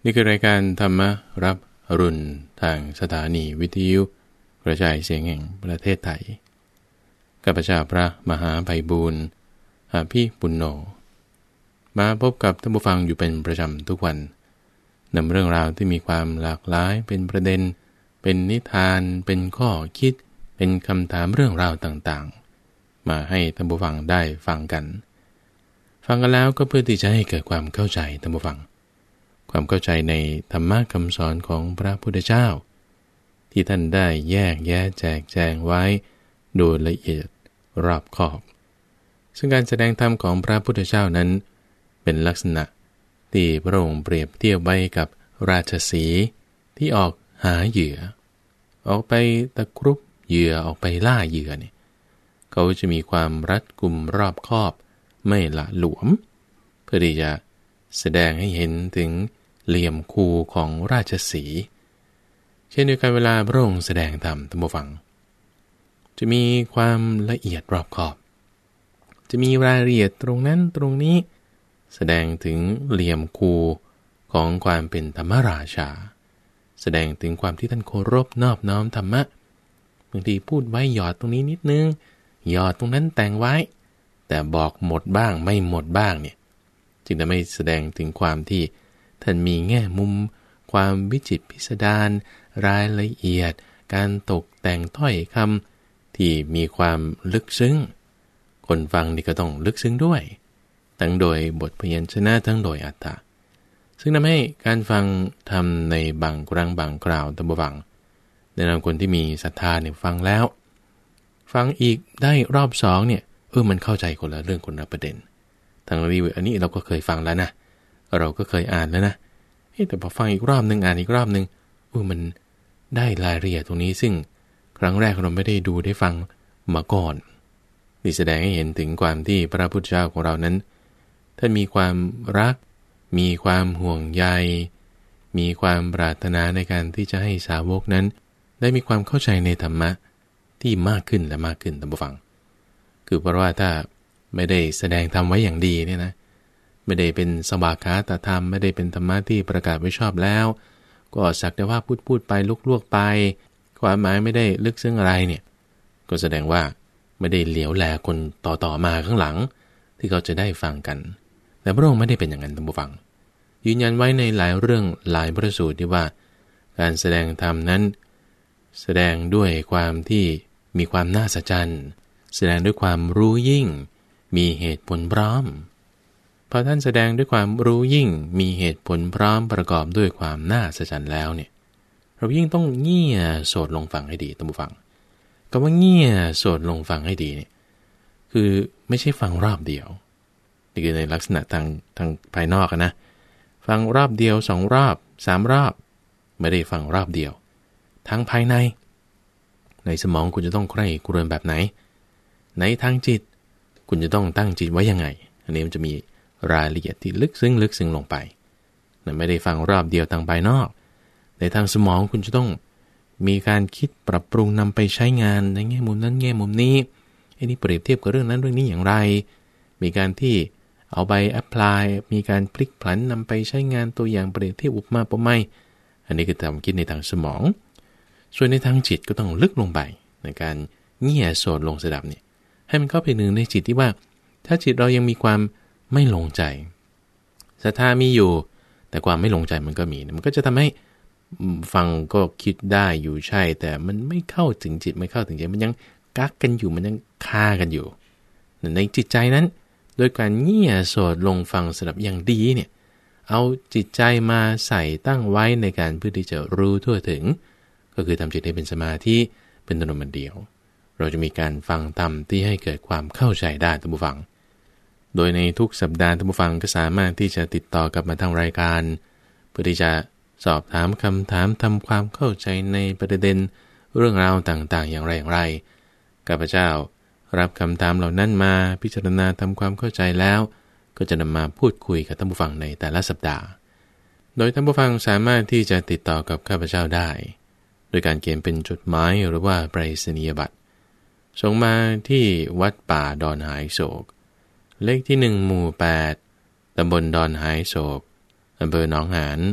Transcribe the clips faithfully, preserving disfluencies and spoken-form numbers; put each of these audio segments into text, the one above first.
นี่คือรายการธรรมรับอรุณทางสถานีวิทยุกระจายเสียงแห่งประเทศไทยข้าพเจ้าพระมหาไพบูลย์อาภีปุณโญมาพบกับท่านผู้ฟังอยู่เป็นประจำทุกวันนำเรื่องราวที่มีความหลากหลายเป็นประเด็นเป็นนิทานเป็นข้อคิดเป็นคำถามเรื่องราวต่างๆมาให้ท่านผู้ฟังได้ฟังกันฟังกันแล้วก็เพื่อที่จะให้เกิดความเข้าใจท่านผู้ฟังความเข้าใจในธรรมะคำสอนของพระพุทธเจ้าที่ท่านได้แยกแยะแจกแจงไว้โดยละเอียดรอบคอบซึ่งการแสดงธรรมของพระพุทธเจ้านั้นเป็นลักษณะที่พระองค์เปรียบเทียบไว้กับราชสีห์ที่ออกหาเหยื่อออกไปตะครุบเหยื่อออกไปล่าเหยื่อเนี่ยเขาจะมีความรัดกุมรอบคอบไม่ละหลวมเพื่อที่จะแสดงให้เห็นถึงเหลี่ยมคูของราชสีห์เช่นเดียวกันเวลาพระองค์แสดงธรรมท่านผู้ฟังจะมีความละเอียดรอบคอบจะมีรายละเอียดตรงนั้นตรงนี้แสดงถึงเหลี่ยมคูของความเป็นธรรมราชาแสดงถึงความที่ท่านเคารพนอบน้อมธรรมะบางทีพูดไว้หยอดตรงนี้นิดนึงหยอดตรงนั้นแต่งไว้แต่บอกหมดบ้างไม่หมดบ้างเนี่ยจึงจะไม่แสดงถึงความที่ท่านมีแง่มุมความวิจิตรพิสดารรายละเอียดการตกแต่งถ้อยคำที่มีความลึกซึ้งคนฟังนี่ก็ต้องลึกซึ้งด้วยทั้งโดยบทพยัญชนะทั้งโดยอรรถะซึ่งทำให้การฟังทำในบางครั้งบางคราวท่านผู้ฟังแนะนำคนที่มีศรัทธาเนี่ยฟังแล้วฟังอีกได้รอบสองเนี่ยเออมันเข้าใจคนละเรื่องคนละประเด็นทางรีวิวอันนี้เราก็เคยฟังแล้วนะเราก็เคยอ่านแล้วนะแต่พอฟังอีกรอบนึงอ่านอีกรอบนึงเออมันได้รายละเอียดตรงนี้ซึ่งครั้งแรกเราไม่ได้ดูได้ฟังมาก่อนนี่แสดงให้เห็นถึงความที่พระพุทธเจ้าของเรานั้นท่านมีความรักมีความห่วงใยมีความปรารถนาในการที่จะให้สาวกนั้นได้มีความเข้าใจในธรรมะที่มากขึ้นและมากขึ้นท่านผู้ฟังคือเพราะว่าถ้าไม่ได้แสดงธรรมไว้อย่างดีเนี่ยนะไม่ได้เป็นสวากขาตธรรมไม่ได้เป็นธรรมะที่ประกาศไว้ชอบแล้วก็สักแต่ว่าพูดพูดไปลวกๆไปความหมายไม่ได้ลึกซึ้งอะไรเนี่ยก็แสดงว่าไม่ได้เหลียวแลคนต่อๆมาข้างหลังที่เขาจะได้ฟังกันแต่พระองค์ไม่ได้เป็นอย่างนั้นท่านผู้ฟังยืนยันไว้ในหลายเรื่องหลายพระสูตรที่ว่าการแสดงธรรมนั้นแสดงด้วยความที่มีความน่าสัจจรรย์แสดงด้วยความรู้ยิ่งมีเหตุผลพร้อมพอท่านแสดงด้วยความรู้ยิ่งมีเหตุผลพร้อมประกอบด้วยความน่าสัจจรรย์แล้วเนี่ยเรายิ่งต้องเงี่ยโสดลงฟังให้ดีท่านผู้ฟังคำว่าเงี่ยโสดลงฟังให้ดีเนี่ยคือไม่ใช่ฟังรอบเดียวนี่คือในลักษณะทางทางภายนอกนะฟังรอบเดียวสองรอบสามรอบไม่ได้ฟังรอบเดียวทั้งภายในในสมองคุณจะต้องใคร่ครวญแบบไหนในทางจิตคุณจะต้องตั้งจิตไว้ยังไงอันนี้มันจะมีรายละเอียดที่ลึกซึ้งลึกซึ้งลงไปนั่นไม่ได้ฟังรอบเดียวทางภายนอกในทางสมองคุณจะต้องมีการคิดปรับปรุงนำไปใช้งานในแง่มุมนั้นแง่มุมนี้ไอ้นี่เปรียบเทียบกับเรื่องนั้นเรื่องนี้อย่างไรมีการที่เอาไปแอพพลายมีการพลิกผันนำไปใช้งานตัวอย่างเปรียบเทียบอุปมาอุปไมยอันนี้คือความคิดในทางสมองส่วนในทางจิตก็ต้องลึกลงไปในการเงี่ยโสดลงสดับเนี่ยให้มันเข้าไปหนึ่งในจิตที่ว่าถ้าจิตเรายังมีความไม่ลงใจศรัทธามีอยู่แต่ความไม่ลงใจมันก็มีมันก็จะทำให้ฟังก็คิดได้อยู่ใช่แต่มันไม่เข้าถึงจิตไม่เข้าถึงใจมันยังกักกันอยู่มันยังคากันอยู่ในจิตใจนั้นโดยการเงี่ยโสดลงฟังสดับอย่างดีเนี่ยเอาจิตใจมาใส่ตั้งไว้ในการเพื่อที่จะรู้ทั่วถึงก็คือทำจิตให้เป็นสมาธิเป็นตัวมันเดียวเราจะมีการฟังธรรมที่ให้เกิดความเข้าใจได้ท่านผู้ฟังโดยในทุกสัปดาห์ท่านผู้ฟังก็สามารถที่จะติดต่อกลับมาทางรายการเพื่อที่จะสอบถามคำถามทำความเข้าใจในประเด็นเรื่องราวต่างๆอย่างไรอย่างไรข้าพเจ้ารับคำถามเหล่านั้นมาพิจารณาทำความเข้าใจแล้วก็จะนำมาพูดคุยกับท่านผู้ฟังในแต่ละสัปดาห์โดยท่านผู้ฟังสามารถที่จะติดต่อกับข้าพเจ้าได้โดยการเขียนเป็นจดหมายหรือว่าไปรษณียบัตรส่งมาที่วัดป่าดอนหายโศกเลขที่หนึ่งหมู่แปดตำบลดอนหายโศกอำเภอหนองหาน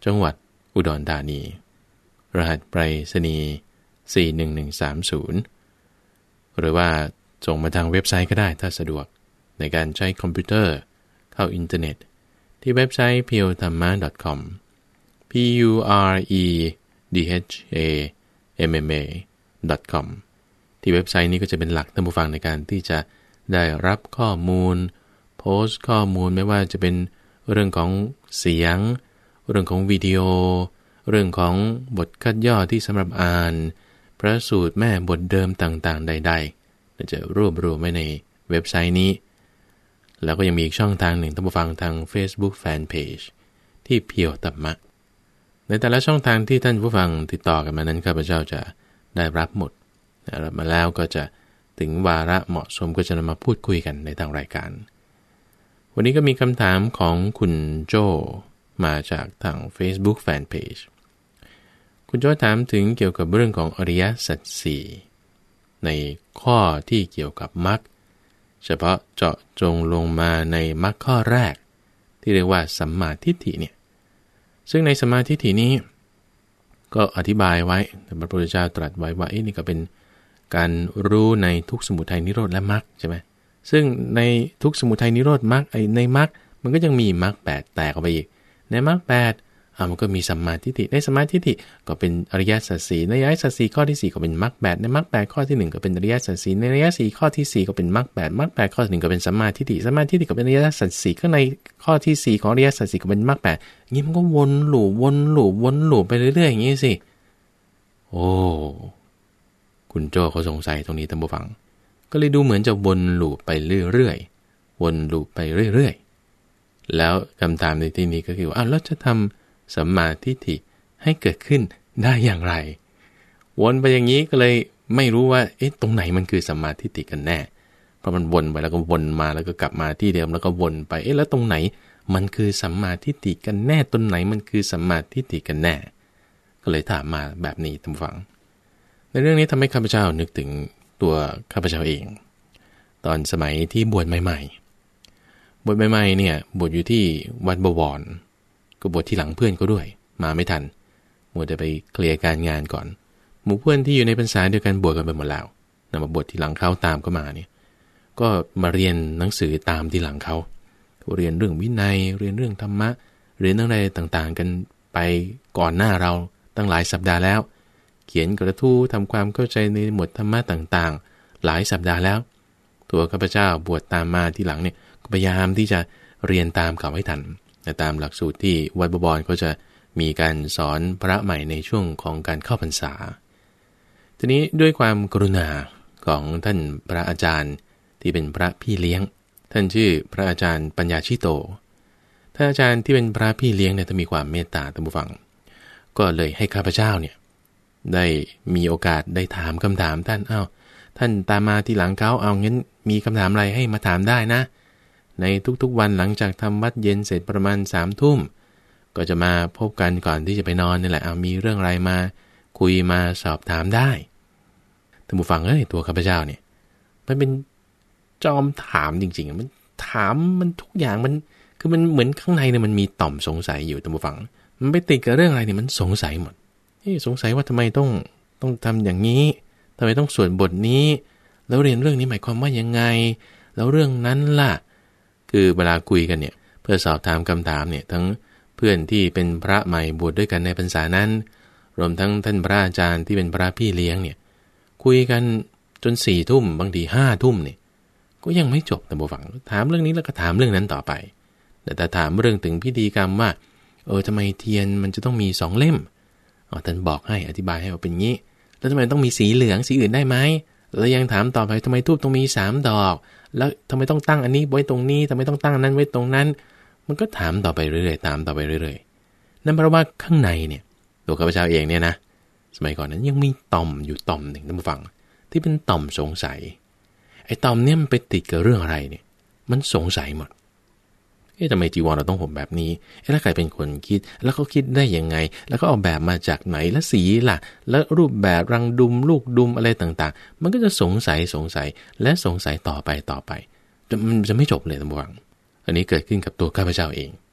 จังหวัดอุดรธานีรหัสไปรษณีย์สี่หนึ่งหนึ่งสามศูนย์หรือว่าส่งมาทางเว็บไซต์ก็ได้ถ้าสะดวกในการใช้คอมพิวเตอร์เข้าอินเทอร์เน็ตที่เว็บไซต์ พี โอ ธรรมะ ดอท คอม พี ยู อาร์ อี ดี เอช เอ เอ็ม เอ็ม เอ ดอท คอม ที่เว็บไซต์นี้ก็จะเป็นหลักท่านผู้ฟังในการที่จะได้รับข้อมูลโพสต์ข้อมูลไม่ว่าจะเป็นเรื่องของเสียงเรื่องของวิดีโอเรื่องของบทคัดย่อที่สำหรับอ่านพระสูตรแม่บทเดิมต่างๆใดๆเราจะรวบรวมไว้ในเว็บไซต์นี้แล้วก็ยังมีอีกช่องทางหนึ่งท่านผู้ฟังทาง Facebook Fanpage ที่เพียวธรรมะในแต่ละช่องทางที่ท่านผู้ฟังติดต่อกันมานั้นข้าพเจ้าจะได้รับหมดรับมาแล้วก็จะถึงวาระเหมาะสมก็จะนำมาพูดคุยกันในทางรายการวันนี้ก็มีคำถามของคุณโจมาจากทาง Facebook Fanpage คุณโจถามถึงเกี่ยวกับเรื่องของอริยสัจสี่ในข้อที่เกี่ยวกับมรรคเฉพาะเจาะจงลงมาในมรรคข้อแรกที่เรียกว่าสัมมาทิฏฐิเนี่ยซึ่งในสัมมาทิฏฐินี้ก็อธิบายไว้แต่พระพุทธเจ้าตรัสไว้ว่าเอ๊ะนี่ก็เป็นการรู้ในทุกข์สมุทัยนิโรธและมรรคใช่ไหมซึ่งในทุกข์สมุทัยนิโรธมรรคไอ้ในมรรคมันก็ยังมีมรรคแปดแตกออกไปอีกในมรรคแปดอ่ะมันก็มีสัมมาทิฏฐิในสัมมาทิฏฐิก็เป็นอริยสัจสี่ในอริยสัจสี่ข้อที่สี่ก็เป็นมรรคแปดในมรรคแปดข้อที่หนึ่งก็เป็นอริยสัจสี่ในอริยสัจสี่ข้อที่สี่ก็เป็นมรรคแปดมรรคแปดข้อที่หนึ่งก็เป็นสัมมาทิฏฐิสัมมาทิฏฐิก็เป็นอริยสัจสี่ข้างในข้อที่สี่ของอริยสัจสี่ก็เป็นมรรคแปดงี้มันก็วนลูปวนลูปวนลูปไปเรื่อยๆอย่างงี้สิโอ้คุณโจ้เขาสงสัยตรงนี้ท่านผู้ฟังก็เลยดูเหมือนจะวนลูปไปเรื่อยๆวนลูปไปเรื่อยๆแล้วคำถามในที่นี้ก็คือว่าอ้าวแล้วจะทำสัมมาทิฏฐิให้เกิดขึ้นได้อย่างไรวนไปอย่างนี้ก็เลยไม่รู้ว่าเอ๊ะตรงไหนมันคือสัมมาทิฏฐิกันแน่เพราะมันวนไปแล้วก็วนมาแล้วก็กลับมาที่เดิมแล้วก็วนไปเอ๊ะแล้วตรงไหนมันคือสัมมาทิฏฐิกันแน่ตรงไหนมันคือสัมมาทิฏฐิกันแน่ก็เลยถามมาแบบนี้ท่านผู้ฟังในเรื่องนี้ทำให้ข้าพเจ้านึกถึงตัวข้าพเจ้าเองตอนสมัยที่บวชใหม่ๆบวชใหม่ๆเนี่ยบวชอยู่ที่วัดบวรก็บวชที่หลังเพื่อนก็ด้วยมาไม่ทันมัวแต่ไปเคลียร์การงานก่อนหมู่เพื่อนที่อยู่ในพรรษาเดียวกันบวชกันไปหมดแล้วนำมาบวชที่หลังเขาตามก็มาเนี่ยก็มาเรียนหนังสือตามที่หลังเขาเรียนเรื่องวินัยเรียนเรื่องธรรมะเรียนเรื่องอะไรต่างๆกันไปก่อนหน้าเราตั้งหลายสัปดาห์แล้วเขียนกระทู้ทำความเข้าใจในหมวดธรรมะต่างๆหลายสัปดาห์แล้วตัวข้าพเจ้าบวชตามมาที่หลังเนี่ยก็พยายามที่จะเรียนตามเขาให้ทันแต่ตามหลักสูตรที่วัดบวรเขาจะมีการสอนพระใหม่ในช่วงของการเข้าพรรษาทีนี้ด้วยความกรุณาของท่านพระอาจารย์ที่เป็นพระพี่เลี้ยงท่านชื่อพระอาจารย์ปัญญาชิโตท่านอาจารย์ที่เป็นพระพี่เลี้ยงเนี่ยท่านมีความเมตตาท่านผู้ฟังก็เลยให้ข้าพเจ้าเนี่ยได้มีโอกาสได้ถามคำถามท่านอ้าวท่านตามมาทีหลังเขาเอางั้นมีคำถามอะไรให้มาถามได้นะในทุกๆวันหลังจากทำวัดเย็นเสร็จประมาณสามทุ่มก็จะมาพบกันก่อนที่จะไปนอนนี่แหละเอามีเรื่องอะไรมาคุยมาสอบถามได้ท่านผู้ฟังเอ้ยตัวข้าพเจ้าเนี่ยมันเป็นจอมถามจริงๆมันถามมันทุกอย่างมันคือมันเหมือนข้างในเนี่ยมันมีต่อมสงสัยอยู่ท่านผู้ฟังมันไปติดกับเรื่องอะไรเนี่ยมันสงสัยหมดนี่สงสัยว่าทำไมต้องต้องทำอย่างนี้ทำไมต้องสวดบทนี้แล้วเรียนเรื่องนี้หมายความว่ายังไงแล้วเรื่องนั้นล่ะคือเวลาคุยกันเนี่ยเพื่อสอบถามคำถามเนี่ยทั้งเพื่อนที่เป็นพระใหม่บวชด้วยกันในพรรษานั้นรวมทั้งท่านพระอาจารย์ที่เป็นพระพี่เลี้ยงเนี่ยคุยกันจนสี่ทุ่มบางทีห้าทุ่มเนี่ยก็ยังไม่จบแต่บ่ฟังถามเรื่องนี้แล้วก็ถามเรื่องนั้นต่อไปแต่ถ้าถามเรื่องถึงพิธีกรรมว่าเออทำไมเทียนมันจะต้องมีสองเล่มอ๋อท่านบอกให้อธิบายให้ว่าเป็นงี้แล้วทำไมต้องมีสีเหลืองสีอื่นได้ไหมแล้วยังถามต่อไปทำไมธูปต้องมีสามดอกแล้วทำไมต้องตั้งอันนี้ไว้ตรงนี้ทำไมต้องตั้งนั้นไว้ตรงนั้นมันก็ถามต่อไปเรื่อยๆตามต่อไปเรื่อยๆนั่นเพราะว่าข้างในเนี่ยตัวข้าพเจ้าเองเนี่ยนะสมัยก่อนนั้นยังมีต่อมอยู่ต่อมหนึ่งท่านผู้ฟังที่เป็นต่อมสงสัยไอ้ต่อมเนี่ยมันไปติดกับเรื่องอะไรเนี่ยมันสงสัยหมดเอ๊ะทำไมจีวรเราต้องห่มแบบนี้เอ๊ะแล้วใครเป็นคนคิดแล้วเขาคิดได้ยังไงแล้วก็เอาแบบมาจากไหนแล้วสีล่ะแล้วรูปแบบรังดุมลูกดุมอะไรต่างๆมันก็จะสงสัยสงสัยและสงสัยต่อไปต่อไปมันจะไม่จบเลยท่านผู้ฟังอันนี้เกิดขึ้นกับตัวข้าพเจ้าเอง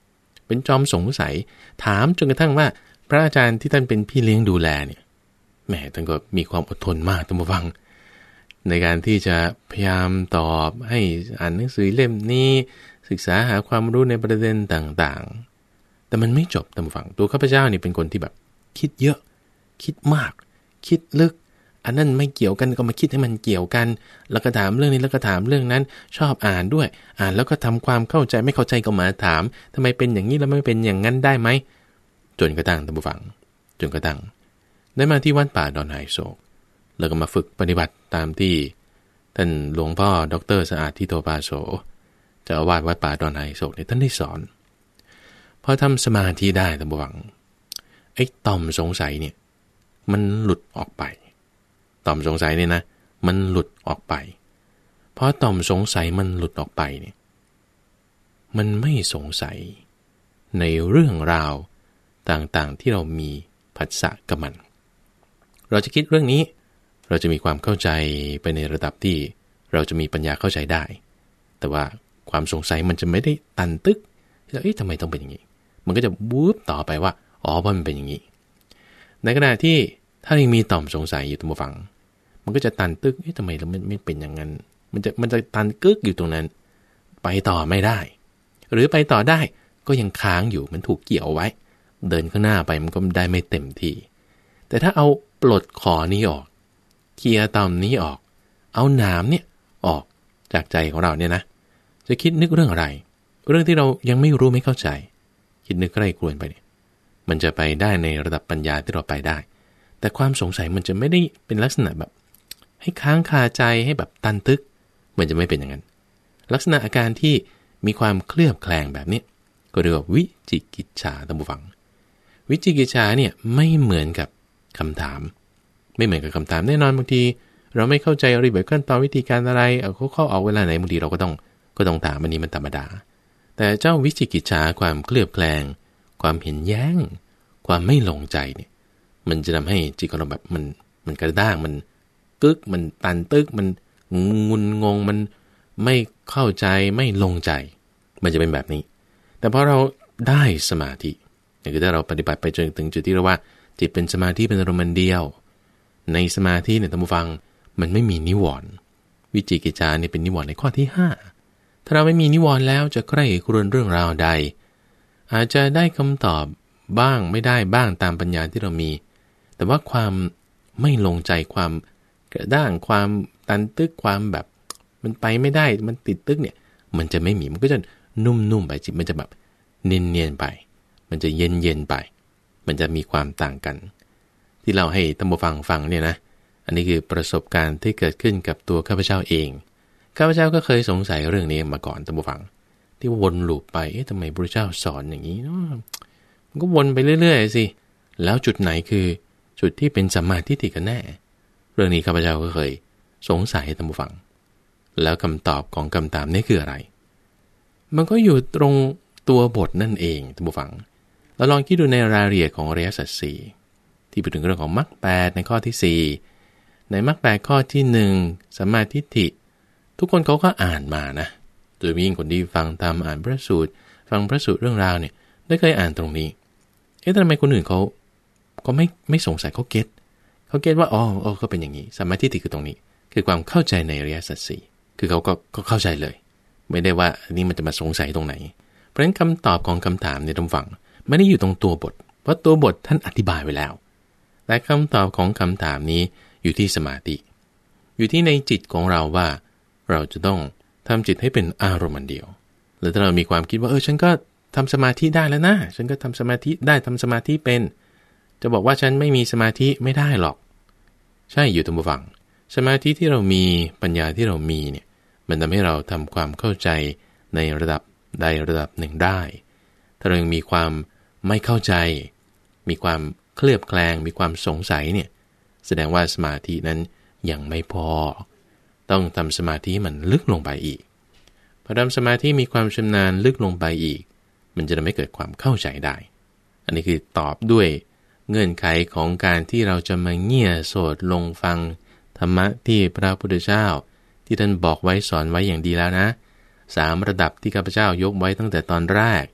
เป็นจอมสงสัยถามจนกระทั่งว่าพระอาจารย์ที่ท่านเป็นพี่เลี้ยงดูแลเนี่ยแหมท่านก็มีความอดทนมากท่านผู้ฟังในการที่จะพยายามตอบให้อ่านหนังสือเล่มนี้ศึกษาหาความรู้ในประเด็นต่างๆแต่มันไม่จบท่านผู้ฟังตัวข้าพเจ้านี่เป็นคนที่แบบคิดเยอะคิดมากคิดลึกอันนั้นไม่เกี่ยวกันก็มาคิดให้มันเกี่ยวกันแล้วก็ถามเรื่องนี้แล้วก็ถามเรื่องนั้นชอบอ่านด้วยอ่านแล้วก็ทำความเข้าใจไม่เข้าใจก็มาถามทำไมเป็นอย่างนี้แล้วไม่เป็นอย่างนั้นได้ไหมจนกระทั่งท่านผู้ฟังจนกระทั่งได้มาที่วัดป่าดอนไฮโศกแล้วก็มาฝึกปฏิบัติตามที่ท่านหลวงพ่อดร.สะอาดทิโตปาโสเจ้าอาวาสวัดป่าดอนไฮโศกเนี่ยท่านได้สอนพอทำสมาธิได้ท่านผู้ฟังไอ้ต่อมสงสัยเนี่ยมันหลุดออกไปต่อมสงสัยเนี่ยนะมันหลุดออกไปเพราะต่อมสงสัยมันหลุดออกไปเนี่ยมันไม่สงสัยในเรื่องราวต่างๆที่เรามีผัสสะกับมันเราจะคิดเรื่องนี้เราจะมีความเข้าใจไปในระดับที่เราจะมีปัญญาเข้าใจได้แต่ว่าความสงสัยมันจะไม่ได้ตันตึกแล้วเอ๊ะทำไมต้องเป็นอย่างนี้มันก็จะวูบต่อไปว่าอ๋อเพราะมันเป็นอย่างนี้ในขณะที่ถ้ายังมีต่อมสงสัยอยู่ตรงฝั่งมันก็จะตันตึกเอ๊ะทำไมเราไม่ไม่เป็นอย่างนั้นมันจะมันจะตันกึกอยู่ตรงนั้นไปต่อไม่ได้หรือไปต่อได้ก็ยังค้างอยู่มันถูกเกี่ยวไว้เดินข้างหน้าไปมันก็ได้ไม่เต็มที่แต่ถ้าเอาปลดขอนี้ออกเคลียร์ต่อมนี้ออกเอาหนามเนี่ยออกจากใจของเราเนี่ยนะจะคิดนึกเรื่องอะไรเรื่องที่เรายังไม่รู้ไม่เข้าใจคิดนึกใกล้ครวนไปเนี่ยมันจะไปได้ในระดับปัญญาที่เราไปได้แต่ความสงสัยมันจะไม่ได้เป็นลักษณะแบบให้ค้างคาใจให้แบบตันตึกมันจะไม่เป็นอย่างนั้นลักษณะอาการที่มีความเคลือบแคลงแบบนี้ก็เรียกว่าวิจิกิจฉาท่านผู้ฟังวิจิกิจฉาเนี่ยไม่เหมือนกับคำถามไม่เหมือนกับคำถามแน่นอนบางทีเราไม่เข้าใจอะไรแบบขั้นตอนวิธีการอะไรเอาเขาเข้าออกเวลาไหนบางทีเราก็ต้องก็ต้องถามอันนี้มันธรรมดาแต่เจ้าวิจิกิจฉาความเคลือบแคลงความเห็นแย้งความไม่ลงใจเนี่ยมันจะทำให้จิตของเราแบบมันมันกระด้างมันกึกมันตันตึกมันงุนงงมันไม่เข้าใจไม่ลงใจมันจะเป็นแบบนี้แต่พอเราได้สมาธิคือถ้าเราปฏิบัติไปจนถึงจุดที่เราว่าจิตเป็นสมาธิเป็นอารมณ์เดียวในสมาธิเนี่ยท่านผู้ฟังมันไม่มีนิวรณ์วิจิกิจฉาเนี่ยเป็นนิวรณ์ในข้อที่ห้าถ้าเราไม่มีนิวรณ์แล้วจะใคร่ครวญเรื่องราวใดอาจจะได้คำตอบบ้างไม่ได้บ้างตามปัญญาที่เรามีแต่ว่าความไม่ลงใจความกระด้างความตันตึกความแบบมันไปไม่ได้มันติดตึกเนี่ยมันจะไม่มีมันก็จะนุ่มๆไปจิตมันจะแบบเนียนๆไปมันจะเย็นๆไปมันจะมีความต่างกันที่เราให้ท่านผู้ฟังฟังเนี่ยนะอันนี้คือประสบการณ์ที่เกิดขึ้นกับตัวข้าพเจ้าเองข้าพเจ้าก็เคยสงสัยเรื่องนี้มาก่อนท่านผู้ฟังที่วนลูปไปเอ๊ะทำไมพระเจ้าสอนอย่างนี้เนาะมันก็วนไปเรื่อยๆสิแล้วจุดไหนคือจุดที่เป็นสัมมาทิฏฐิกันแน่เรื่องนี้ข้าพเจ้าก็เคยสงสัยท่านผู้ฟังแล้วคำตอบของคำถามนี้คืออะไรมันก็อยู่ตรงตัวบทนั่นเองท่านผู้ฟังเราลองคิดดูในรายละเอียดของอริยสัจสี่ที่พูดถึงเรื่องของมรรคแปดในข้อที่สี่ในมรรคแปดข้อที่หนึ่งสัมมาทิฏฐิทุกคนเขาก็อ่านมานะโดยยิ่งคนที่ฟังธรรมอ่านพระสูตรฟังพระสูตรเรื่องราวเนี่ยได้เคยอ่านตรงนี้เอ๊ะทำไมคนอื่นเขาก็ไม่ไม่สงสัยเขาเก็ตเขาเก็ตว่าอ๋อเออก็เป็นอย่างนี้สัมมาทิฏฐิคือตรงนี้คือความเข้าใจในอริยสัจสี่คือเขาก็ก็เข้าใจเลยไม่ได้ว่าอันนี้มันจะมาสงสัยตรงไหนเพราะฉะนั้นคำตอบของคำถามในตรงฝั่งไม่ได้อยู่ตรงตัวบทเพราะตัวบทท่านอธิบายไว้แล้วแต่คำตอบของคำถามนี้อยู่ที่สมาธิอยู่ที่ในจิตของเราว่าเราจะต้องทำจิตให้เป็นอารมณ์เดียวแล้วถ้าเรามีความคิดว่าเออฉันก็ทำสมาธิได้แล้วนะฉันก็ทำสมาธิได้ทำสมาธิเป็นจะบอกว่าฉันไม่มีสมาธิไม่ได้หรอกใช่อยู่ตรงฝั่งสมาธิที่เรามีปัญญาที่เรามีเนี่ยมันทำให้เราทำความเข้าใจในระดับใดระดับหนึ่งได้ถ้าเรายังมีความไม่เข้าใจมีความเคลือบแคลงมีความสงสัยเนี่ยแสดงว่าสมาธินั้นยังไม่พอต้องทำสมาธิมันลึกลงไปอีกพอทำสมาธิมีความชำนาญลึกลงไปอีกมันจะทำให้เกิดความเข้าใจได้อันนี้คือตอบด้วยเงื่อนไขของการที่เราจะมาเงี่ยโสดลงฟังธรรมะที่พระพุทธเจ้าที่ท่านบอกไว้สอนไว้อย่างดีแล้วนะสามระดับที่ข้าพเจ้ายกไว้ตั้งแต่ตอนแรก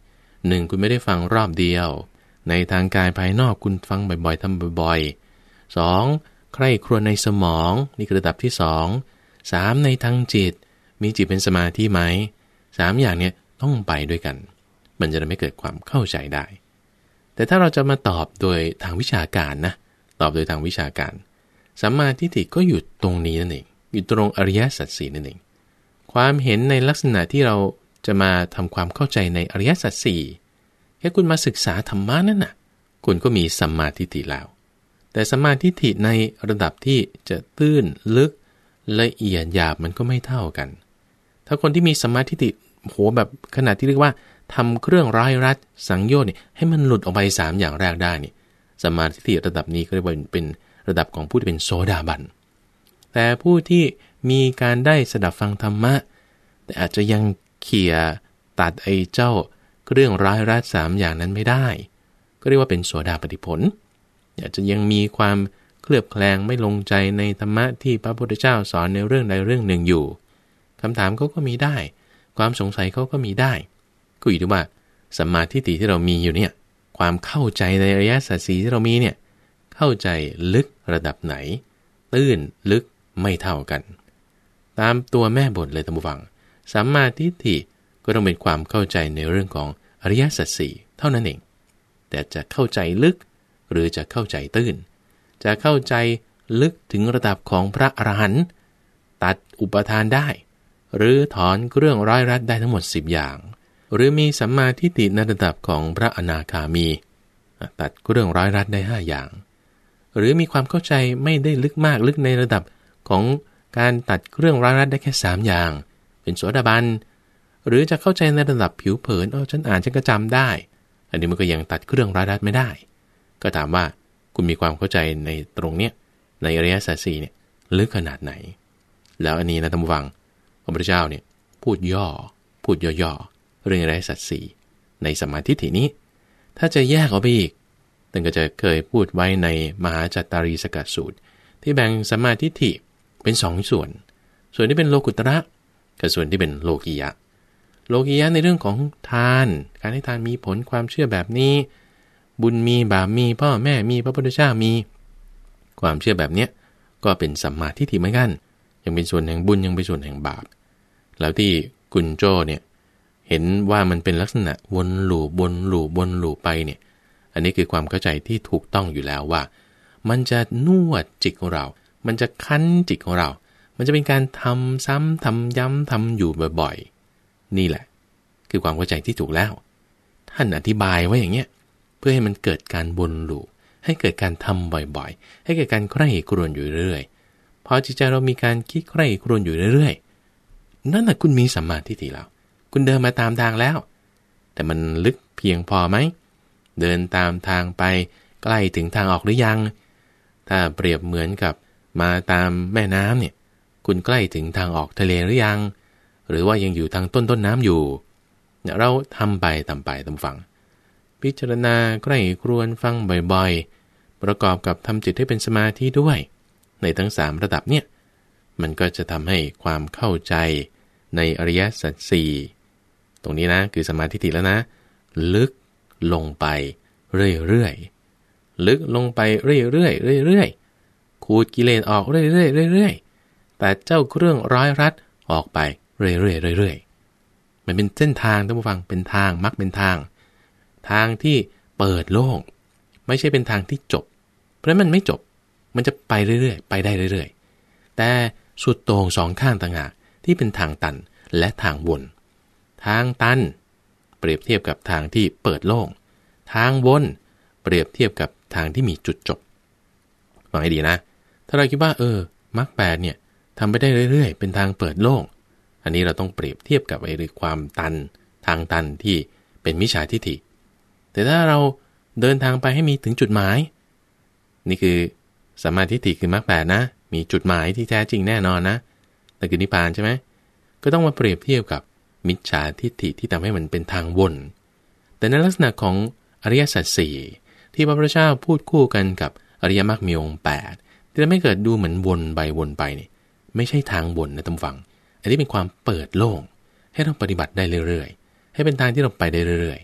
หนึ่งคุณไม่ได้ฟังรอบเดียวในทางกายภายนอกคุณฟังบ่อยๆทำบ่อยๆสองใคร่ครวญในสมองนี่คือระดับที่สองสามในทางจิตมีจิตเป็นสมาธิไหมสามอย่างเนี้ยต้องไปด้วยกันมันจะทำให้เกิดความเข้าใจได้แต่ถ้าเราจะมาตอบโดยทางวิชาการนะตอบโดยทางวิชาการสัมมาทิฏฐิก็อยู่ตรงนี้นั่นเองอยู่ตรงอริยสัจสี่นั่นเองความเห็นในลักษณะที่เราจะมาทำความเข้าใจในอริยสัจสี่แค่คุณมาศึกษาธรรมะนั่นน่ะคุณก็มีสัมมาทิฏฐิแล้วแต่สัมมาทิฏฐิในระดับที่จะตื้นลึกละเอียดหยาบมันก็ไม่เท่ากันถ้าคนที่มีสัมมาทิฏฐิโหแบบขนาดที่เรียกว่าทำเครื่องร้ายรัดสังโยชน์นี่ให้มันหลุดออกไปสามอย่างแรกได้นี่สัมมาทิฏฐิระดับนี้ก็เรียกว่าเป็นระดับของผู้ที่เป็นโสดาบันแต่ผู้ที่มีการได้สดับฟังธรรมะแต่อาจจะยังเขี่ยตัดไอ้เจ้าเครื่องร้ายรัดสามอย่างนั้นไม่ได้ก็เรียกว่าเป็นโสดาปัตติผลอาจจะยังมีความเคลือบแคลงไม่ลงใจในธรรมะที่พระพุทธเจ้าสอนในเรื่องใดเรื่องหนึ่งอยู่คำถามเขาก็มีได้ความสงสัยเขาก็มีได้ก็อยู่ที่ว่าสัมมาทิฏฐิที่เรามีอยู่เนี่ยความเข้าใจในอริยสัจสี่ที่เรามีเนี่ยเข้าใจลึกระดับไหนตื้นลึกไม่เท่ากันตามตัวแม่บทเลยท่านผู้ฟังสัมมาทิฏฐิก็ต้องเป็นความเข้าใจในเรื่องของอริยสัจสี่เท่านั้นเองแต่จะเข้าใจลึกหรือจะเข้าใจตื้นจะเข้าใจลึกถึงระดับของพระอรหันต์ตัดอุปทานได้หรือถอนเครื่องร้อยรัดได้ทั้งหมดสิบอย่างหรือมีสัมมาทิฏฐิในระดับของพระอนาคามีตัดเครื่องร้อยรัดได้ห้าอย่างหรือมีความเข้าใจไม่ได้ลึกมากลึกในระดับของการตัดเครื่องร้อยรัดได้แค่สามอย่างเป็นโสดาบันหรือจะเข้าใจในระดับผิวเผินอ๋อฉันอ่านฉันก็จำได้อันนี้มันก็ยังตัดเครื่องร้อยรัดไม่ได้ก็ถามว่าคุณมีความเข้าใจในตรงเนี้ยในอริยสัจสี่เนี่ยลึกขนาดไหนแล้วอันนี้นะท่านผู้ฟังพระพุทธเจ้าเนี่ยพูดย่อพูดย่อๆเรื่องอริยสัจสี่ในสัมมาทิฏฐินี้ถ้าจะแยกออกไปอีกท่านก็จะเคยพูดไว้ในมหาจัตตารีสกสูตรที่แบ่งสัมมาทิฏฐิเป็นสองส่วนส่วนที่เป็นโลกุตระกับส่วนที่เป็นโลกียะโลกียะในเรื่องของทานการให้ทานมีผลความเชื่อแบบนี้บุญมีบาปมีพ่อแม่มีพระพุทธเจ้ามีความเชื่อแบบเนี้ยก็เป็นสัมมาทิฏฐิเหมือนกันยังเป็นส่วนแห่งบุญยังเป็นส่วนแห่งบาปแล้วที่กุนโจเนี่ยเห็นว่ามันเป็นลักษณะวนลูปวนลูปวนลูปไปเนี่ยอันนี้คือความเข้าใจที่ถูกต้องอยู่แล้วว่ามันจะนวดจิตของเรามันจะคั้นจิตของเรามันจะเป็นการทำซ้ำทำย้ำทำอยู่บ่อยๆนี่แหละคือความเข้าใจที่ถูกแล้วท่านอธิบายไว้อย่างเงี้ยเพื่อให้มันเกิดการวนลูปให้เกิดการทำบ่อยๆให้เกิดการใคร่ครวญอยู่เรื่อยๆพอจิตใจเรามีการคิดใคร่ครวญอยู่เรื่อยๆนั่นแหละคุณมีสัมมาทิฏฐิแล้วคุณเดินมาตามทางแล้วแต่มันลึกเพียงพอไหมเดินตามทางไปใกล้ถึงทางออกหรือยังถ้าเปรียบเหมือนกับมาตามแม่น้ำเนี่ยคุณใกล้ถึงทางออกทะเลหรือยังหรือว่ายังอยู่ทางต้นต้นน้ำอยู่เนี่ยเราทำไปทำไปตามฟังพิจารณาใกล้ครวญฟังบ่อยๆประกอบกับทำจิตให้เป็นสมาธิด้วยในทั้งสามระดับเนี่ยมันก็จะทำให้ความเข้าใจในอริยสัจสี่ตรงนี้นะคือสมาธิแล้วนะลึกลงไปเรื่อยๆลึกลงไปเรื่อยๆเรื่อยๆขูดกิเลสออกเรื่อยๆเรื่อยๆแต่เจ้าเครื่องร้อยรัดออกไปเรื่อยๆเรื่อยๆมันเป็นเส้นทางท่านผู้ฟังเป็นทางมักเป็นทางทางที่เปิดโล่งไม่ใช่เป็นทางที่จบเพราะมันไม่จบมันจะไปเรื่อยๆไปได้เรื่อยๆแต่สุดโต่งสองข้างต่างหากที่เป็นทางตันและทางวนทางตันเปรียบเทียบกับทางที่เปิดโล่งทางวนเปรียบเทียบกับทางที่มีจุดจบฟังให้ดีนะถ้าเราคิดว่าเออมรรคแปดเนี่ยทำไปได้เรื่อยๆเป็นทางเปิดโล่งอันนี้เราต้องเปรียบเทียบกับไอ้ความตันทางตันที่เป็นมิจฉาทิฏฐิแต่ถ้าเราเดินทางไปให้มีถึงจุดหมายนี่คือสัมมาทิฏฐิคือมรรคแปดนะมีจุดหมายที่แท้จริงแน่นอนนะนั่นคือนิพพานใช่ไหมก็ต้องมาเปรียบเทียบกับมิจฉาทิฏฐิที่ทำให้มันเป็นทางวนแต่ในลักษณะของอริยสัจสี่ที่พระพุทธเจ้าพูดคู่กันกับอริยมรรคมีองค์แปดที่ทำให้เกิดดูเหมือนวนไปวนไปนี่ไม่ใช่ทางวนนะท่านฟังอันนี้เป็นความเปิดโล่งให้เราปฏิบัติได้เรื่อยๆให้เป็นทางที่เราไปได้เรื่อยๆ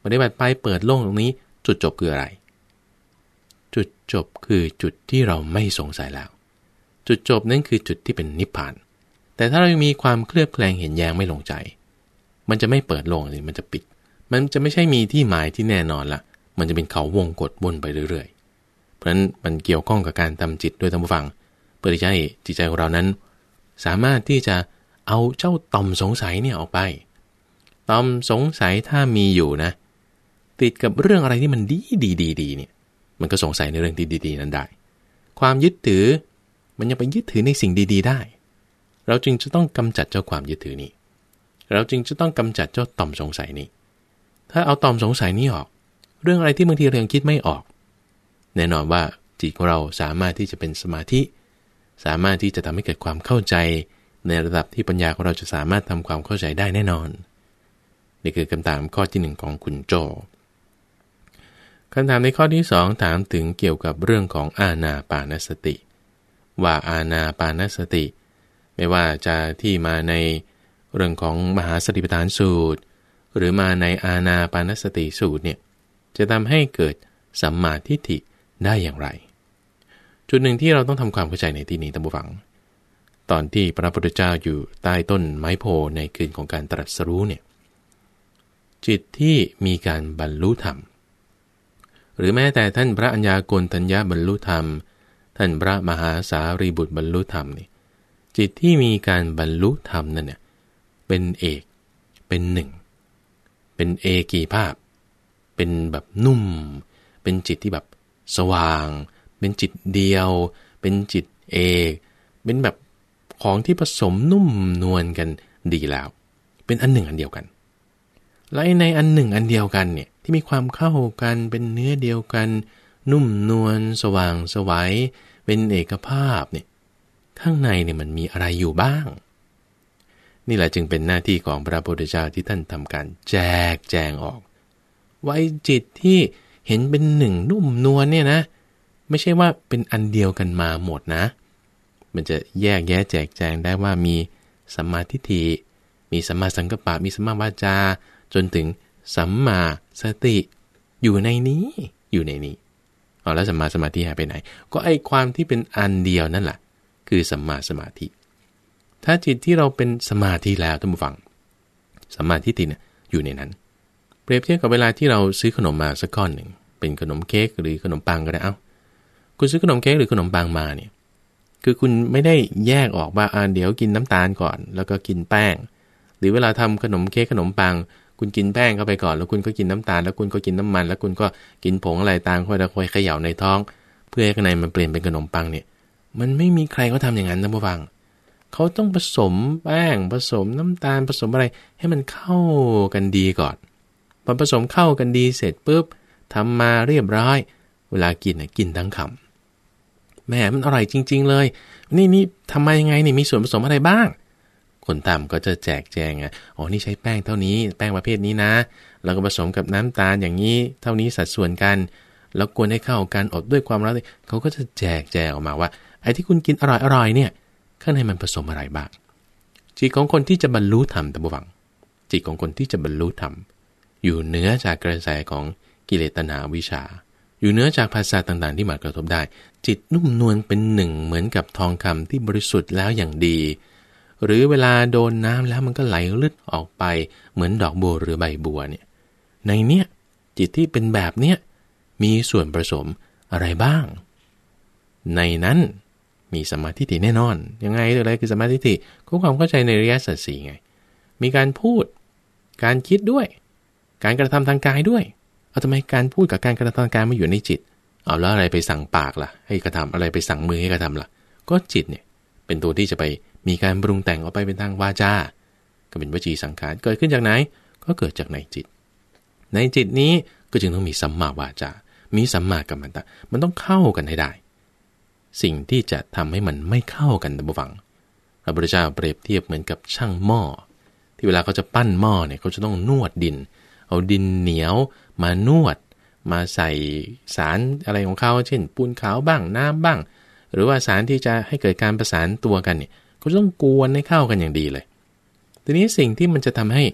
ปฏิบัติไปเปิดโล่งตรงนี้จุดจบคืออะไรจุดจบคือจุดที่เราไม่สงสัยแล้วจุดจบนั้นคือจุดที่เป็นนิพพานแต่ถ้าเรามีความเคลือบแคลงเห็นแย้งไม่ลงใจมันจะไม่เปิดโล่งเลยมันจะปิดมันจะไม่ใช่มีที่หมายที่แน่นอนละมันจะเป็นเขาวงกฏวนไปเรื่อยๆเพราะฉะนั้นมันเกี่ยวข้องกับการทำจิตด้วยท่านผู้ฟังเพื่อที่จะให้จิตใจของเรานั้นสามารถที่จะเอาเจ้าต่อมสงสัยเนี่ยออกไปต่อมสงสัยถ้ามีอยู่นะติดกับเรื่องอะไรที่มันดีดีดีดีเนี่ยมันก็สงสัยในเรื่องที่ดีๆนั้นได้ความยึดถือมันยังไปยึดถือในสิ่งดีๆได้เราจึงจะต้องกำจัดเจ้าความยึดถือนี้เราจึงจะต้องกำจัดเจ้าต่อมสงสัยนี้ถ้าเอาต่อมสงสัยนี้ออกเรื่องอะไรที่บางทีเรายังคิดไม่ออกแน่นอนว่าจิตของเราสามารถที่จะเป็นสมาธิสามารถที่จะทำให้เกิดความเข้าใจในระดับที่ปัญญาของเราจะสามารถทำความเข้าใจได้แน่นอนนี่คือคำถามข้อที่หนึ่งของคุณโจคำถามในข้อที่สองถามถึงเกี่ยวกับเรื่องของอานาปานสติว่าอานาปานสติไม่ว่าจะที่มาในเรื่องของมหาสติปัฏฐานสูตรหรือมาในอานาปานสติสูตรเนี่ยจะทำให้เกิดสัมมาทิฏฐิได้อย่างไรจุดหนึ่งที่เราต้องทำความเข้าใจในที่นี้ท่านผู้ฟังตอนที่พระพุทธเจ้าอยู่ใต้ต้นไม้โพในคืนของการตรัสรู้เนี่ยจิตที่มีการบรรลุธรรมหรือแม้แต่ท่านพระอัญญาโกณฑัญญะบรรลุธรรมท่านพระมหาสารีบุตรบรรลุธรรมนี่จิตที่มีการบรรลุธรรมนั่นเนี่ยเป็นเอกเป็นหนึ่งเป็นเอกีภาพเป็นแบบนุ่มเป็นจิตที่แบบสว่างเป็นจิตเดียวเป็นจิตเอกเป็นแบบของที่ผสมนุ่มนวลกันดีแล้วเป็นอันหนึ่งอันเดียวกันและในอันหนึ่งอันเดียวกันเนี่ยที่มีความเข้ากันเป็นเนื้อเดียวกันนุ่มนวลสว่างไสวเป็นเอกภาพเนี่ยข้างในเนี่ยมันมีอะไรอยู่บ้างนี่แหละจึงเป็นหน้าที่ของพระพุทธเจ้าที่ท่านทำการแจกแจงออกไว้จิตที่เห็นเป็นหนึ่งนุ่มนวลเนี่ยนะไม่ใช่ว่าเป็นอันเดียวกันมาหมดนะมันจะแยกแยะแจกแจงได้ว่ามีสัมมาทิฏฐิมีสัมมาสังกัปปะมีสัมมาวาจาจนถึงสัมมาสติอยู่ในนี้อยู่ในนี้เอาแล้วสัมมาสมาธิหายไปไหนก็ไอความที่เป็นอันเดียวนั่นแหละคือสัมมาสมาธิถ้าจิตที่เราเป็นสมาธิแล้วท่านผู้ฟังสัมมาทิฏฐิเนี่ยอยู่ในนั้นเปรียบเทียบกับเวลาที่เราซื้อขนมมาสักก้อนหนึ่งเป็นขนมเค้กหรือขนมปังก็ได้เอ้าคุณซื้อขนมเค้กหรือขนมปังมาเนี่ยคือคุณไม่ได้แยกออกว่าอ่าเดี๋ยวกินน้ำตาลก่อนแล้วก็กินแป้งหรือเวลาทำขนมเค้กขนมปังคุณกินแป้งเข้าไปก่อนแล้วคุณก็กินน้ำตาลแล้วคุณก็กินน้ำมันแล้วคุณก็กินผงอะไรต่างค่อยๆค่อยเขย่าในท้องเพื่อให้ข้างในมันเปลี่ยนเป็นขนมปังเนี่ยมันไม่มีใครเขาทำอย่างนั้นนะผู้ฟังเขาต้องผสมแป้งผสมน้ำตาลผสมอะไรให้มันเข้ากันดีก่อนพอผสมเข้ากันดีเสร็จปุ๊บทำมาเรียบร้อยเวลากินน่ะกินทั้งคำแม่มันอร่อยจริงๆเลยนี่นี่ทำมายังไงนี่มีส่วนผสมอะไรบ้างคนทำก็จะแจกแจงอ่ะอ๋อนี่ใช้แป้งเท่านี้แป้งประเภทนี้นะแล้วก็ผสมกับน้ำตาลอย่างนี้เท่านี้สัดส่วนกันแล้วกวนให้เข้ากันอบด้วยความร้อนเขาก็จะแจกแจงออกมาว่าไอ้ที่คุณกินอร่อยอร่อยเนี่ยข้างในมันผสมอะไรบ้างจิตของคนที่จะบรรลุธรรมตามผู้ฟังจิตของคนที่จะบรรลุธรรมอยู่เหนือจากกระแสของกิเลสตัณหาวิชชาอยู่เหนือจากภาษาต่างๆที่มากระทบได้จิตนุ่มนวลเป็นหนึ่งเหมือนกับทองคำที่บริสุทธิ์แล้วอย่างดีหรือเวลาโดนน้ำแล้วมันก็ไหลลึดออกไปเหมือนดอกบัวหรือใบบัวเนี่ยในเนี้ยจิตที่เป็นแบบเนี้ยมีส่วนผสมอะไรบ้างในนั้นมีสัมมาทิฏฐิแน่นอนยังไงอะไรคือสัมมาทิฏฐิก็ความเข้าใจในอริยสัจสี่ไงมีการพูดการคิดด้วยการกระทำทางกายด้วยเอาทำไมการพูดกับการกระทำทางกายมาอยู่ในจิตเอาแล้วอะไรไปสั่งปากล่ะให้กระทำอะไรไปสั่งมือให้กระทำล่ะก็จิตเนี่ยเป็นตัวที่จะไปมีการปรุงแต่งออกไปเป็นทางวาจาก็เป็นวจีสังขารเกิดขึ้นจากไหนก็เกิดจากในจิตในจิตนี้ก็จึงต้องมีสัมมาวาจามีสัมมากัมมันตะมันต้องเข้ากันให้ได้สิ่งที่จะทำให้มันไม่เข้ากันนะบุฟังพระพุทธเจ้าเปรียบเทียบเหมือนกับช่างหม้อที่เวลาเขาจะปั้นหม้อเนี่ยเขาจะต้องนวดดินเอาดินเหนียวมานวดมาใส่สารอะไรของเขาเช่นปูนขาวบ้างน้ำบ้างหรือว่าสารที่จะให้เกิดการประสานตัวกันเนี่ยเขาจะต้องกวนให้เข้ากันอย่างดีเลยทีนี้สิ่งที่มันจะทำให้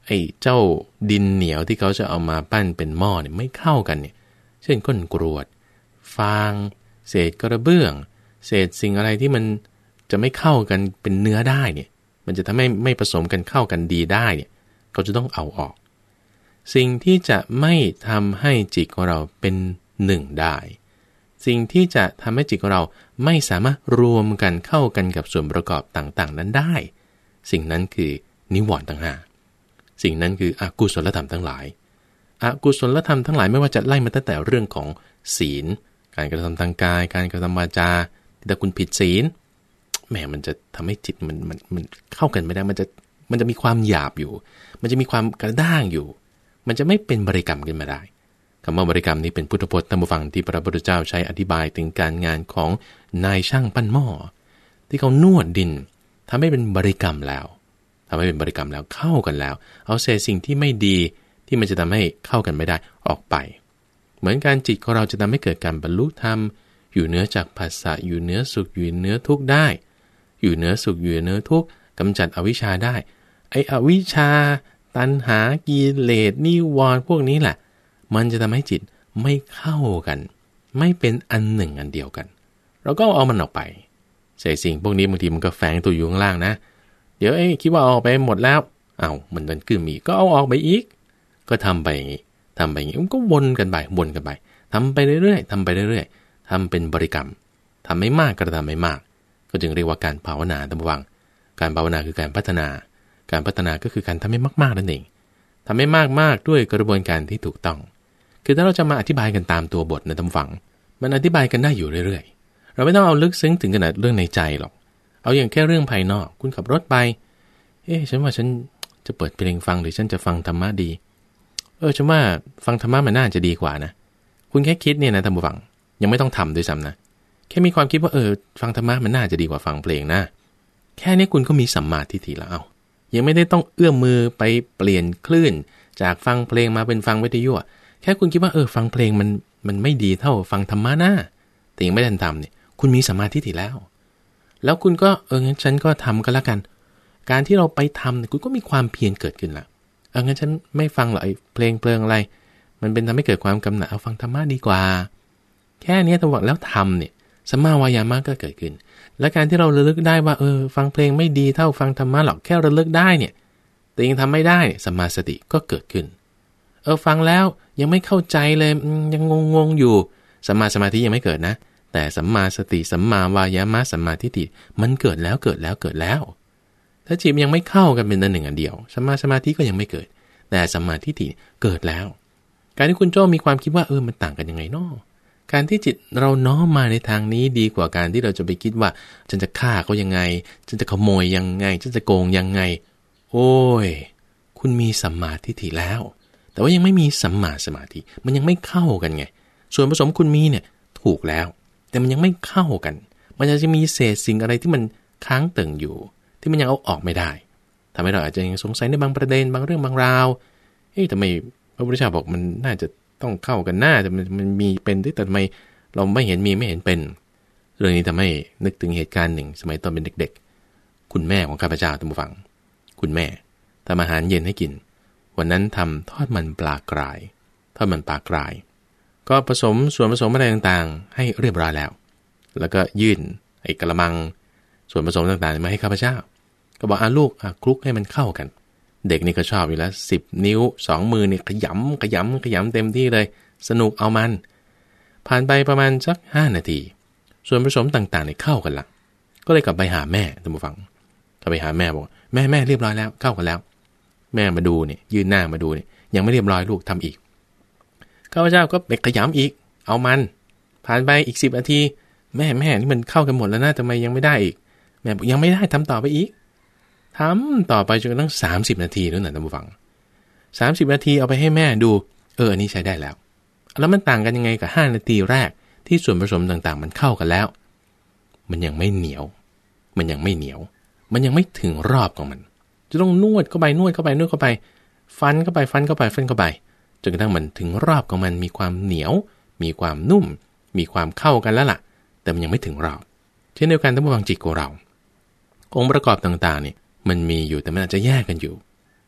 ไอ้เจ้าดินเหนียวที่เขาจะเอามาปั้นเป็นหม้อเนี่ยไม่เข้ากันเนี่ยเช่นก้นกรวดฟางเศษกระเบื้องเศษสิ่งอะไรที่มันจะไม่เข้ากันเป็นเนื้อได้เนี่ยมันจะทำให้ไม่ผสมกันเข้ากันดีได้เนี่ยเขาจะต้องเอาออกสิ่งที่จะไม่ทำให้จิตของเราเป็นหนึ่งได้สิ่งที่จะทำให้จิตของเราไม่สามารถรวมกันเข้ากันกับส่วนประกอบต่างๆนั้นได้สิ่งนั้นคือนิวรณ์ต่างหากสิ่งนั้นคืออกุศลธรรมทั้งหลายอกุศลธรรมทั้งหลายไม่ว่าจะไล่มาตั้งแต่เรื่องของศีลการกระทำทางกายการกระทำวาจาถ้าคุณผิดศีลแหมมันจะทำให้จิตมันมันมันเข้ากันไม่ได้มันจะมันจะมีความหยาบอยู่มันจะมีความกระด้างอยู่มันจะไม่เป็นบริกรรมขึ้นมาได้คำว่าบริกรรมนี้เป็นพุทธพจน์ท่านผู้ฟังที่พระพุทธเจ้าใช้อธิบายถึงการงานของนายช่างปั้นหม้อที่เขานวดดินทำให้เป็นบริกรรมแล้วทำให้เป็นบริกรรมแล้วเข้ากันแล้วเอาเศษสิ่งที่ไม่ดีที่มันจะทำให้เข้ากันไม่ได้ออกไปเหมือนการจิตของเราจะทำให้เกิดการบรรลุธรรมอยู่เหนือจากภาษาอยู่เหนือสุขอยู่เหนือทุกข์ได้อยู่เหนือสุขอยู่เหนือทุกข์กำจัดอวิชชาได้ไอ้อวิชชาตัณหากิเลสนิวรณ์พวกนี้แหละมันจะทำให้จิตไม่เข้ากันไม่เป็นอันหนึ่งอันเดียวกันเราก็เอามันออกไปเศษสิ่งพวกนี้บางทีมันก็แฝงตัวอยู่ข้างล่างนะเดี๋ยวไอ้คิดว่าเอาออกไปหมดแล้วเอามันเดินขึ้นมีก็เอาออกไปอีกก็ทำไปอย่างนี้ทำไปอย่างนี้มันก็วนกันไปวนกันไปทำไปเรื่อยๆทำไปเรื่อยๆทำเป็นบริกรรมทำไม่มากก็ทำไม่มากก็จึงเรียกว่าการภาวนาตามวังการภาวนาคือการพัฒนาการพัฒนาก็คือการทำให้มากๆนั่นเองทำให้มากๆด้วยกระบวนการที่ถูกต้องคือถ้าเราจะมาอธิบายกันตามตัวบทในตำฝังมันอธิบายกันได้อยู่เรื่อยๆเราไม่ต้องเอาลึกซึ้งถึงขนาดเรื่องในใจหรอกเอาอย่างแค่เรื่องภายนอกคุณขับรถไปเอ๊ะฉันว่าฉันจะเปิดเพลงฟังหรือฉันจะฟังธรรมะดีเออฉันว่าฟังธรรมะมันน่าจะดีกว่านะคุณแค่คิดเนี่ยนะท่านผู้ฟังยังไม่ต้องทำด้วยซ้ำนะแค่มีความคิดว่าเออฟังธรรมะมันน่าจะดีกว่าฟังเพลงนะแค่นี้คุณก็มีสัมมาทิฏฐิแล้วเอายังไม่ได้ต้องเอื้อมมือไปเปลี่ยนคลื่นจากฟังเพลงมาเป็นฟังวิทยุแค่คุณคิดว่าเออฟังเพลงมันมันไม่ดีเท่าฟังธรรมะนะแต่ยังไม่ทันทำเนี่ยคุณมีสัมมาทิฏฐิแล้วแล้วคุณก็เอองั้นฉันก็ทำก็แล้วกันการที่เราไปทำเนี่ยคุณก็มีความเพียรเกิดขึ้นละเอองั้นฉันไม่ฟังหรอกไอ้เพลงเพลิงอะไรมันเป็นทำให้เกิดความกำหนัดเอาฟังธรรมะดีกว่าแค่นี้ตัวบอกแล้วทำเนี่ยสัมมาวายามะก็เกิดขึ้นและการที่เราระลึกได้ว่าเออฟังเพลงไม่ดีเท่าฟังธรรมะหรอกแค่ระลึกได้เนี่ยแต่ยังทำไม่ได้สัมมาสติก็เกิดขึ้นเออฟังแล้วยังไม่เข้าใจเลยยังงงๆอยู่สัมมาสมาธิยังไม่เกิดนะแต่สัมมาสติสัมมาวายามะสัมมาทิฏฐิมันเกิดแล้วเกิดแล้วเกิดแล้วถ้าจิตยังไม่เข้ากันเป็นอันหนึ่งอันเดียวสัมมาสมาธิก็ยังไม่เกิดแต่สัมมาทิฏฐิเกิดแล้วการที่คุณโจ้มีความคิดว่าเออมันต่างกันยังไงเนาะการที่จิตเราน้อมมาในทางนี้ดีกว่าการที่เราจะไปคิดว่าฉันจะฆ่าเขายังไงฉันจะขโมยยังไงฉันจะโกงยังไงโอ้ยคุณมีสัมมาทิฏฐิแล้วแต่ว่ายังไม่มีสัมมาสมาธิมันยังไม่เข้ากันไงส่วนผสมคุณมีเนี่ยถูกแล้วแต่มันยังไม่เข้ากันมันจะมีเศษสิ่งอะไรที่มันค้างเติ่งอยู่ที่มันยังเอาออกไม่ได้ทำให้เราอาจจะยังสงสัยในบางประเด็นบางเรื่องบางราวเฮ้ยทำไมพระพุทธเจ้าบอกมันน่าจะต้องเข้ากันหน้าแต่มันมันมีเป็นที่แต่ทำไมเราไม่เห็นมีไม่เห็นเป็นเรื่องนี้ทำให้นึกถึงเหตุการณ์หนึ่งสมัยตอนเป็นเด็กๆคุณแม่ของข้าพเจ้าท่านผู้ฟังคุณแม่ทำอาหารเย็นให้กินวันนั้นทำทอดมันปลากรายทอดมันปลากรายก็ผสมส่วนผสมอะไรต่างๆให้เรียบร้อยแล้วแล้วก็ยื่นไอ้กระมังส่วนผสมต่างๆมาให้ข้าพเจ้าก็บอกอ่ะลูกอ่ะคลุกให้มันเข้ากันเด็กนี่ก็ชอบอยู่แล้วสิบนิ้วสองมือเนี่ยขยำขยำขยำเต็มที่เลยสนุกเอามันผ่านไปประมาณสักห้านาทีส่วนผสมต่างๆเนี่ยเข้ากันละก็เลยกลับไปหาแม่ท่านผู้ฟังกลับไปหาแม่บอกแม่แม่เรียบร้อยแล้วเข้ากันแล้วแม่มาดูเนี่ยยื่นหน้ามาดูเนี่ยยังไม่เรียบร้อยลูกทำอีกข้าพเจ้าก็ไปขยำอีกเอามันผ่านไปอีกสิบนาทีแม่แม่นี่มันเข้ากันหมดแล้วนะทำไมยังไม่ได้อีกแม่บอกยังไม่ได้ทำต่อไปอีกทำต่อไปจนกระทั่งสามสิบนาทีแล้วนะท่านผู้ฟังสามสิบนาทีเอาไปให้แม่ดูเอออันนี้ใช้ได้แล้วแล้วมันต่างกันยังไงกับห้านาทีแรกที่ส่วนผสมต่างๆมันเข้ากันแล้วมันยังไม่เหนียวมันยังไม่เหนียวมันยังไม่ถึงรอบของมันจะต้องนวดเข้าไปนวดเข้าไปนวดเข้าไปฟันเข้าไปฟันเข้าไปฟันเข้าไปจนกระทั่งมันถึงรอบของมันมีความเหนียวมีความนุ่มมีความเข้ากันแล้วล่ะแต่มันยังไม่ถึงรอบเช่นเดียวกันท่านผู้ฟังจิตของเราองค์ประกอบต่างๆเนี่ยมันมีอยู่แต่มันอาจจะแยกกันอยู่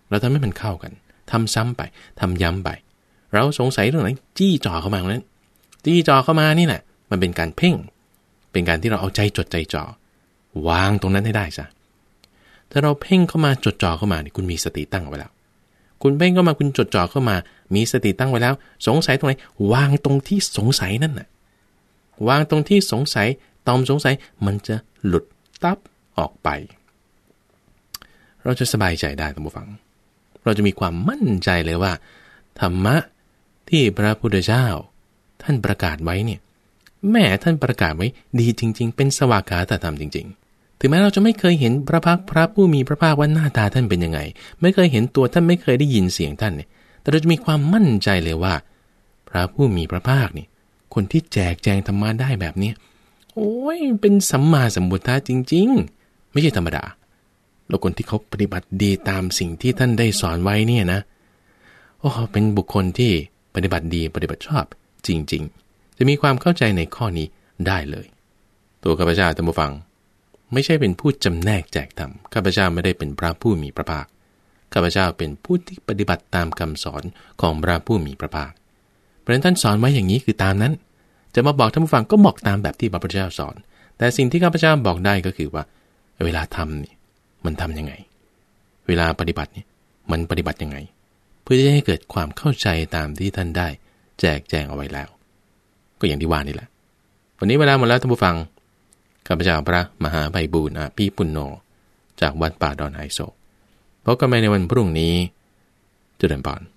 เราทำให้มันเข้ากันทำซ้ำไปทำย้ำไปเราสงสัยเรื่องไหนจี้จ่อเข้ามานั้นจี้จ่อเข้ามานี่แหละมันเป็นการเพ่งเป็นการที่เราเอาใจจดใจจ่อวางตรงนั้นให้ได้ซะถ้าเราเพ่งเข้ามาจดจ่อเข้ามานี่คุณมีสติตั้งไว้แล้วคุณเพ่งเข้ามาคุณจดจ่อเข้ามามีสติตั้งไว้แล้วสงสัยตรงไหนวางตรงที่สงสัยนั่นน่ะวางตรงที่สงสัยตอมสงสัยมันจะหลุดตับออกไปเราจะสบายใจได้ท่านผู้ฟังเราจะมีความมั่นใจเลยว่าธรรมะที่พระพุทธเจ้าท่านประกาศไว้เนี่ยแม่ท่านประกาศไว้ดีจริงๆเป็นสวากขาตธรรมจริงๆถึงแม้เราจะไม่เคยเห็นพระพักพระผู้มีพระภาคว่าหน้าตาท่านเป็นยังไงไม่เคยเห็นตัวท่านไม่เคยได้ยินเสียงท่านเนี่ยแต่เราจะมีความมั่นใจเลยว่าพระผู้มีพระภาคนี่คนที่แจกแจงธรรมะได้แบบนี้โอ้ยเป็นสัมมาสัมพุทธะจริงๆไม่ใช่ธรรมดาแล้วคนที่เขาปฏิบัติดีตามสิ่งที่ท่านได้สอนไว้เนี่ยนะโอ้เป็นบุคคลที่ปฏิบัติดีปฏิบัติชอบจริงๆจะมีความเข้าใจในข้อนี้ได้เลยตัวข้าพเจ้าท่านผู้ฟังไม่ใช่เป็นผู้จำแนกแจกธรรมข้าพเจ้าไม่ได้เป็นพระผู้มีพระภาคข้าพเจ้าเป็นผู้ที่ปฏิบัติตามคำสอนของพระผู้มีพระภาคเพราะฉะนั้นท่านสอนไว้อย่างนี้คือตามนั้นจะมาบอกท่านผู้ฟังก็บอกตามแบบที่พระพุทธเจ้าสอนแต่สิ่งที่ข้าพเจ้าบอกได้ก็คือว่าเวลาทำนี่มันทำยังไงเวลาปฏิบัตินี่มันปฏิบัติยังไงเพื่อจะให้เกิดความเข้าใจตามที่ท่านได้แจกแจงเอาไว้แล้วก็อย่างที่ว่านี่แหละวันนี้เวลาหมดแล้วท่านผู้ฟังข้าพเจ้าพระมหาไพบูลย์อภิปุณโญจากวัดป่าดอนไฮโศกพบกันใหม่ในวันพรุ่งนี้เจริญพร